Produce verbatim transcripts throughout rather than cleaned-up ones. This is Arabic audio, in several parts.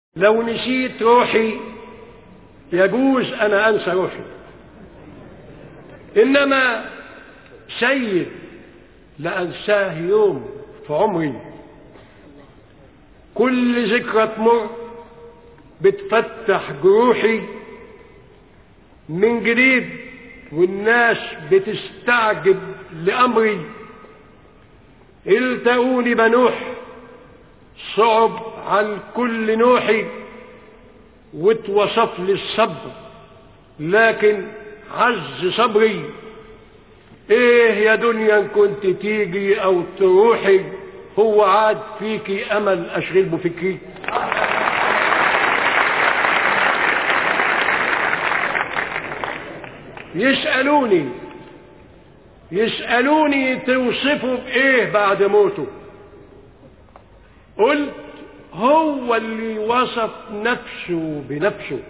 لو نسيت روحي يجوز أنا أنسى روحي، إنما سيد لأنساه يوم في عمري. كل ذكرى تمر بتفتح جروحي من جديد، والناس بتستعجب لأمري. التقوني بنوح صعب عن كل نوحي، واتوصف لي الصبر لكن عز صبري. ايه يا دنيا ان كنت تيجي او تروحي، هو عاد فيكي امل اشغل بفكري. يسألوني يسألوني توصفه بايه بعد موته، قلت هو اللي وصف نفسه بنفسه.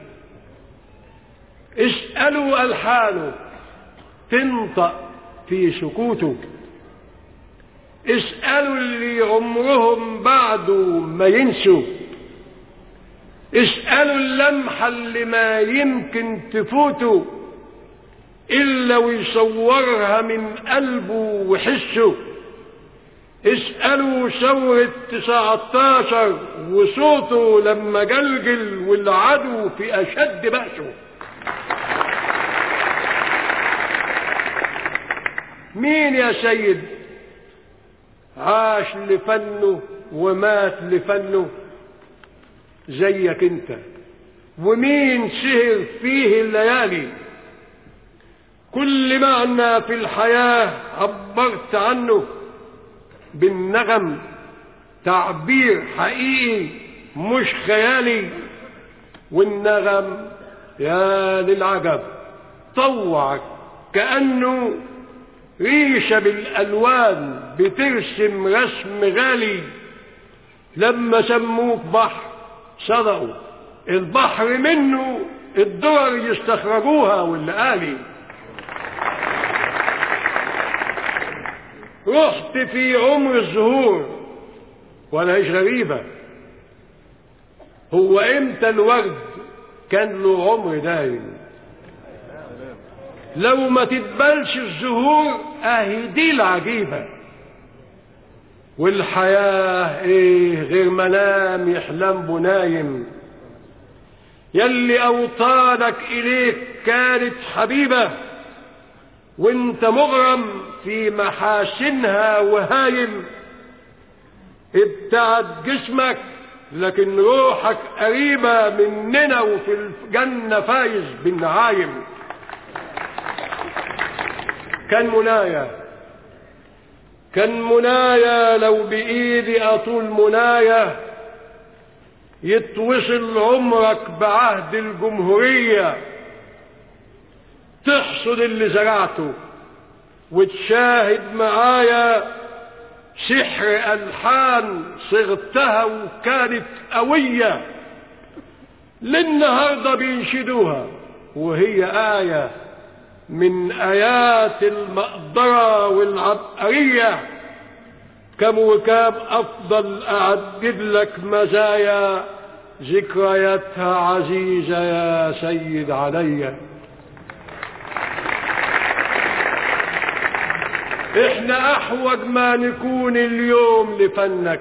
اسألوا ألحانه تنطق في سكوته، اسألوا اللي عمرهم بعده ما ينسوا، اسألوا اللمحة اللي ما يمكن تفوته إلا ويصورها من قلبه وحسه. اسألوا ثورة تسعتاشر وصوته لما جلجل والعدو في أشد بأسه. مين يا سيد عاش لفنه ومات لفنه زيك انت؟ ومين سهر فيه الليالي؟ كل معنى في الحياة عبرت عنه بالنغم، تعبير حقيقي مش خيالي. والنغم يا للعجب طوعك كأنه ريشة بالألوان بترسم رسم غالي. لما سموك بحر صدقوا، البحر منه الدرر يستخرجوها واللآلي. رحت في عمر الزهور ولا ايش غريبة، هو امتى الورد كان له عمر دايم؟ لو ما تتبلش الزهور اهي دي العجيبة. والحياة ايه غير منام يحلم بنايم، يلي اوطانك اليك كانت حبيبة وانت مغرم في محاسنها وهايم. ابتعد جسمك لكن روحك قريبة مننا وفي الجنة فايز بالنعايم. كان منايا كان منايا لو بإيدي أطول منايا يتوصل عمرك بعهد الجمهورية، تحصد اللي زرعته وتشاهد معايا سحر ألحان صغتها وكانت قوية. للنهاردة بينشدوها وهي آية من آيات المقدرة والعبقرية. كم وكم أفضل أعدد لك مزايا، ذكرياتها عزيزة يا سيد عليا. احنا احوج ما نكون اليوم لفنك،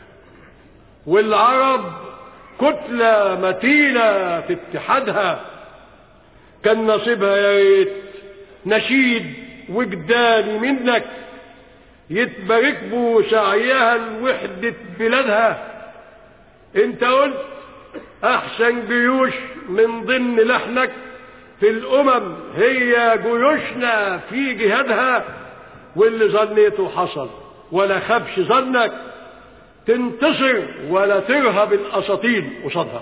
والعرب كتلة متينة في اتحادها. كان نصيبها يا ريت نشيد وجداني منك يتبارك بو سعيها لوحدة بلادها. انت قلت احسن جيوش من ضمن لحنك في الامم هي جيوشنا في جهادها. واللي ظنيته حصل ولا خبش ظنك، تنتصر ولا ترهب الاساطيل قصادها.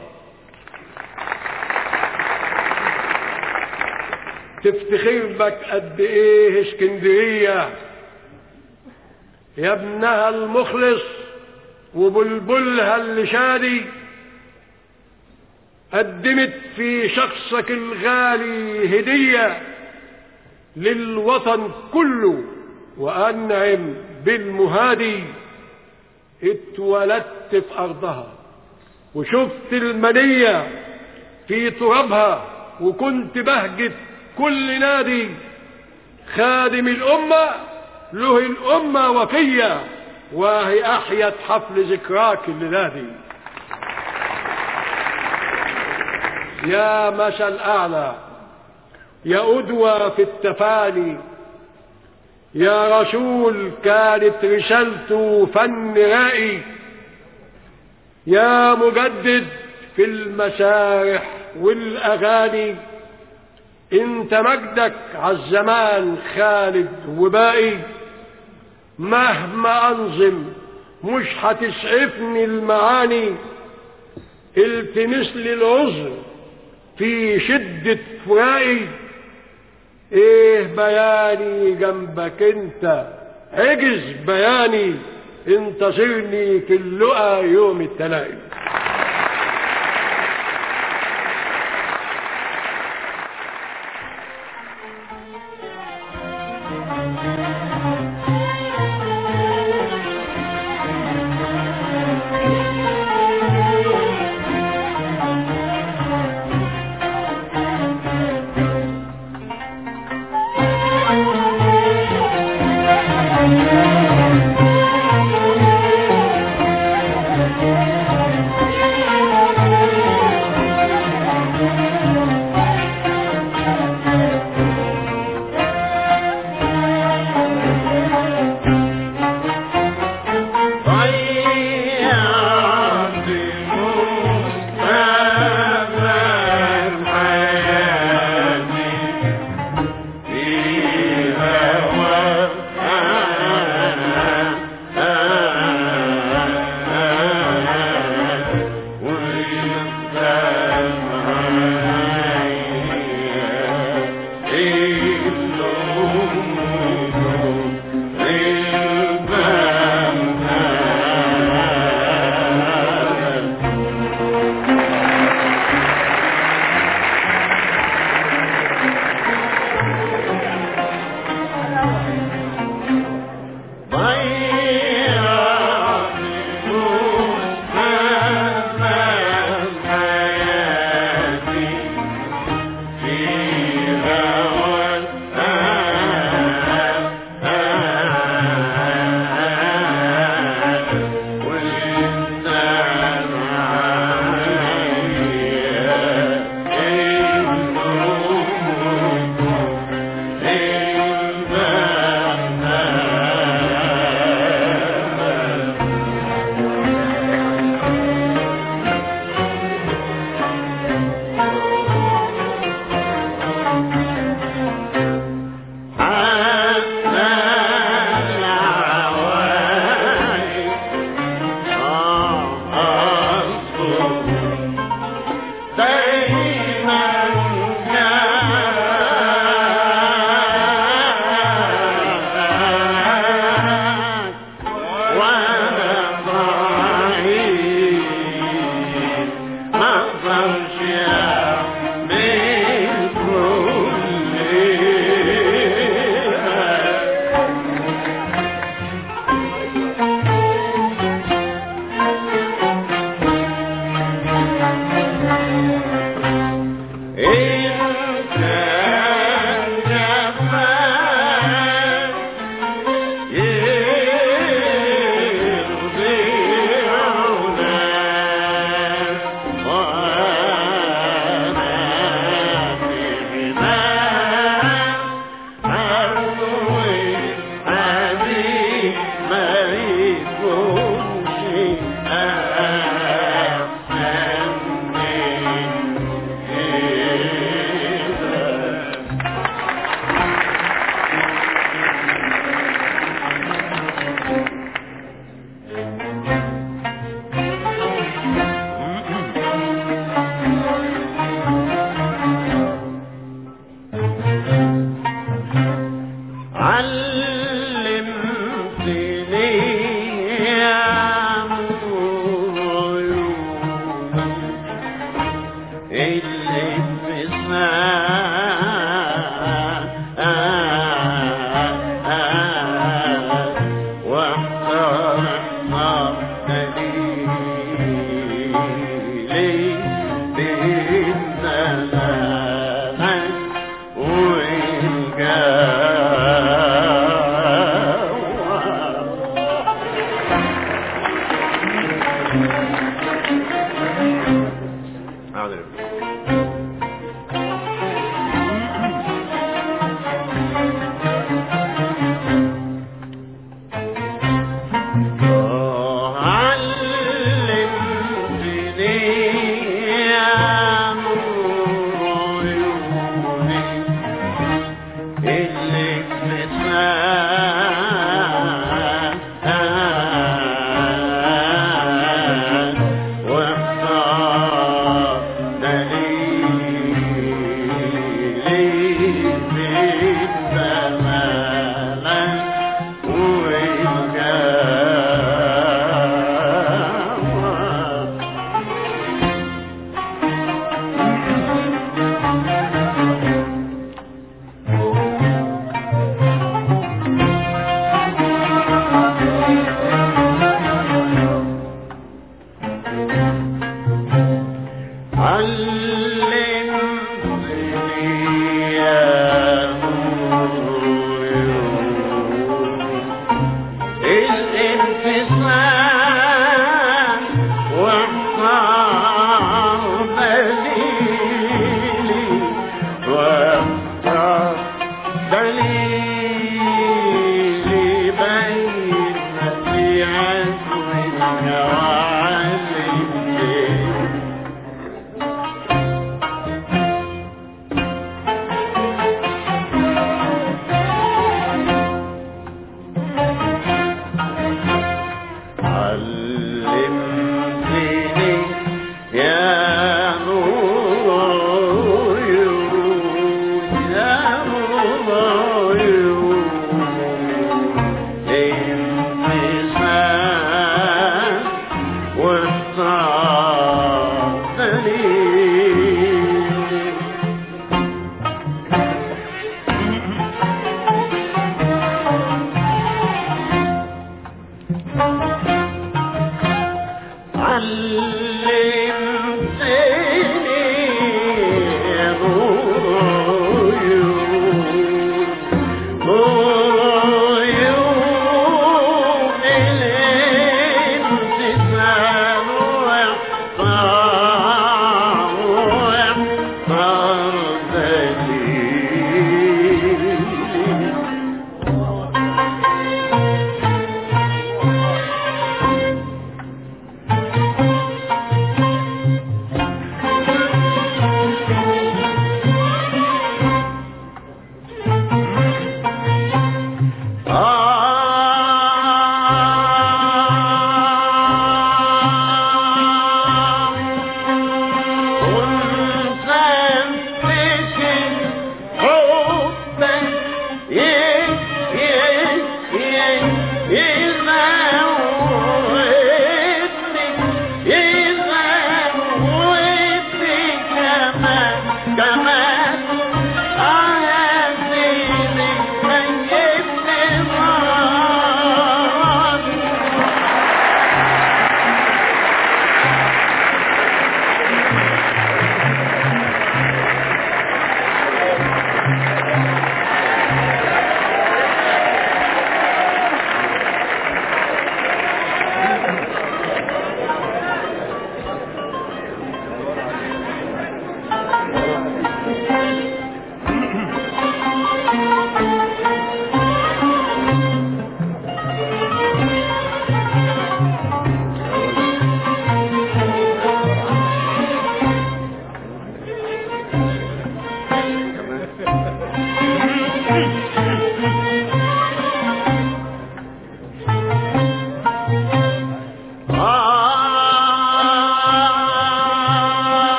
تفتخر بك قد ايه اسكندرية يا ابنها المخلص وبلبلها اللي شادي. قدمت في شخصك الغالي هدية للوطن كله وأنعم بالمهادي. اتولدت في أرضها وشفت المنية في ترابها، وكنت بهجت كل نادي. خادم الأمة له الأمة وفية، وهي أحيت حفل ذكراك الليلة دي. يا مثل أعلى، يا قدوة في التفاني، يا رسول كانت رسالته فن رائي، يا مجدد في المسارح والأغاني. انت مجدك عالزمان خالد وباقي، مهما انظم مش هتسعفني المعاني. التمس لي العذر في شدة فراقي، ايه بياني جنبك انت عجز بياني. انتظرني في اللقا يوم التلاقي.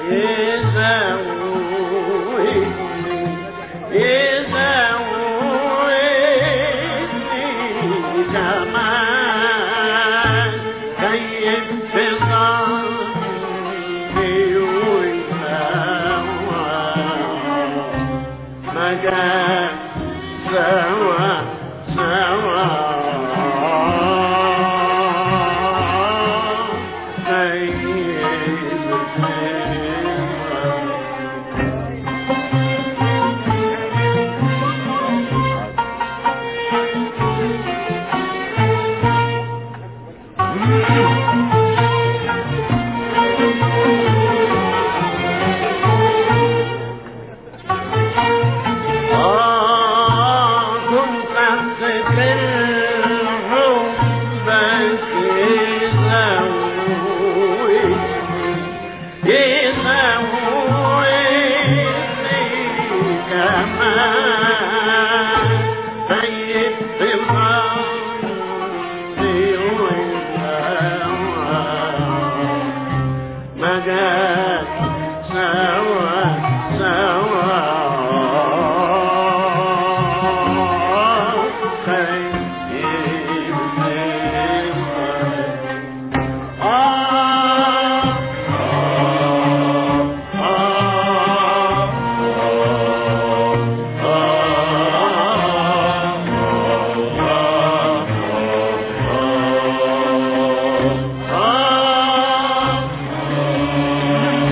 Oh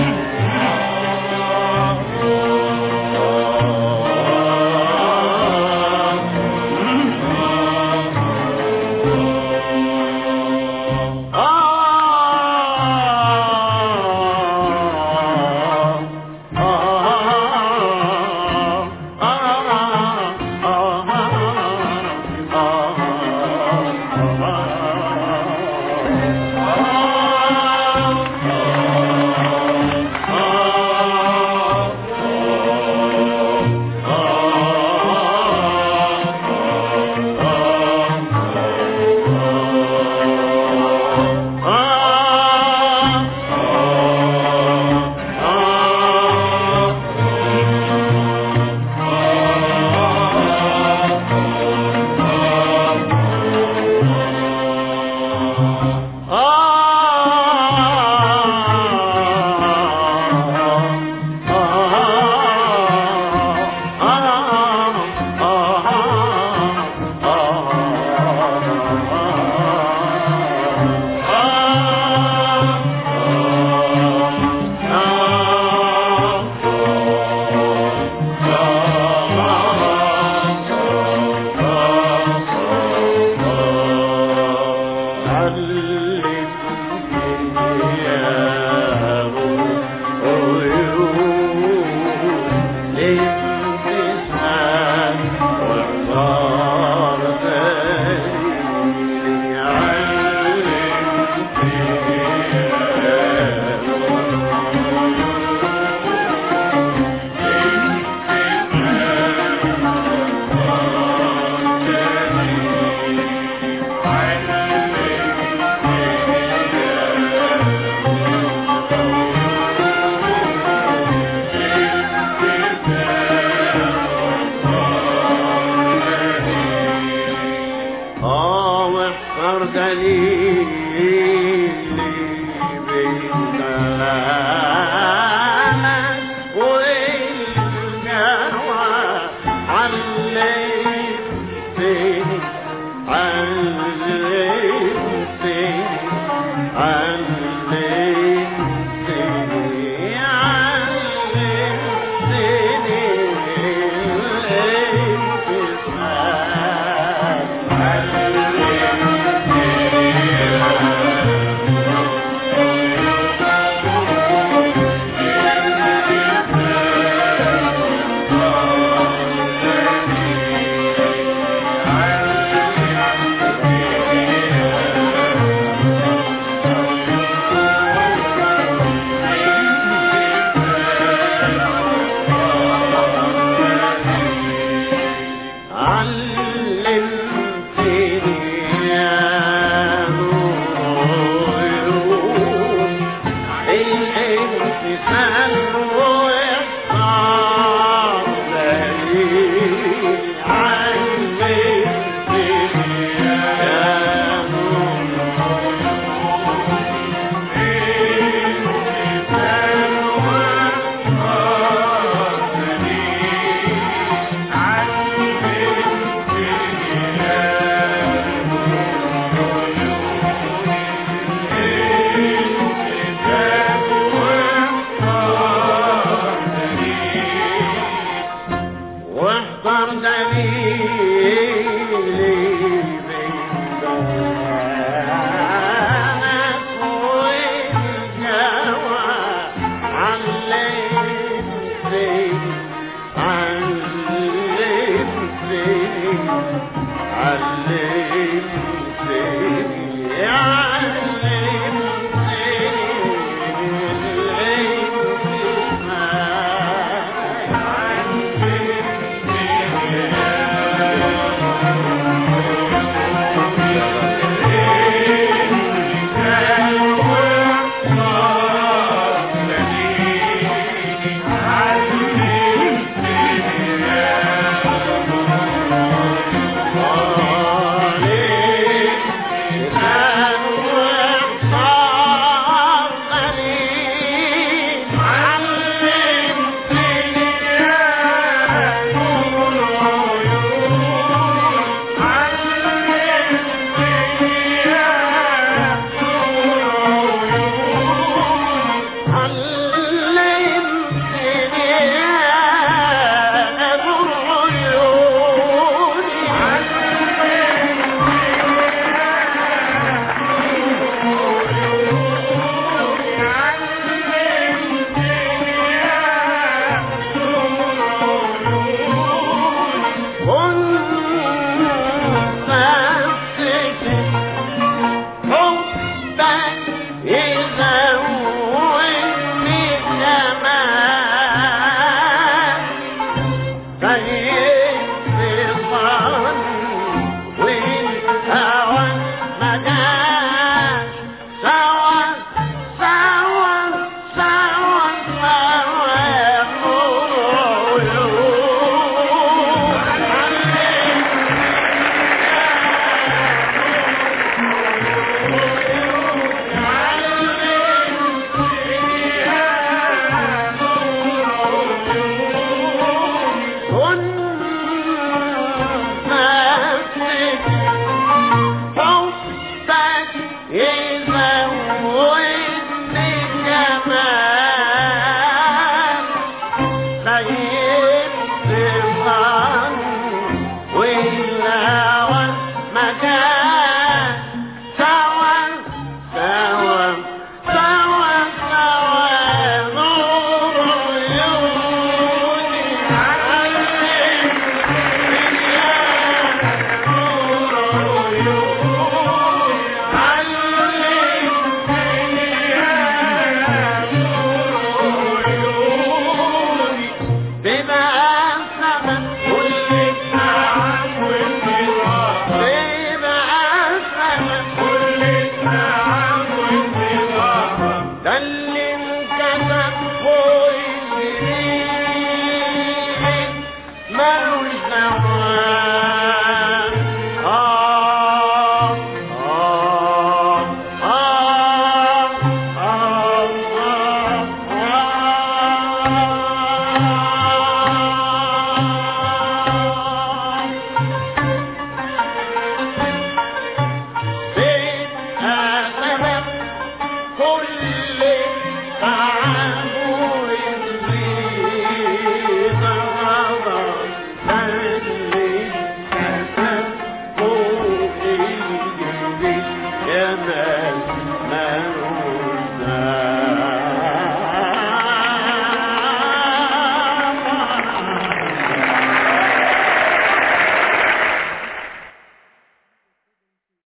Boy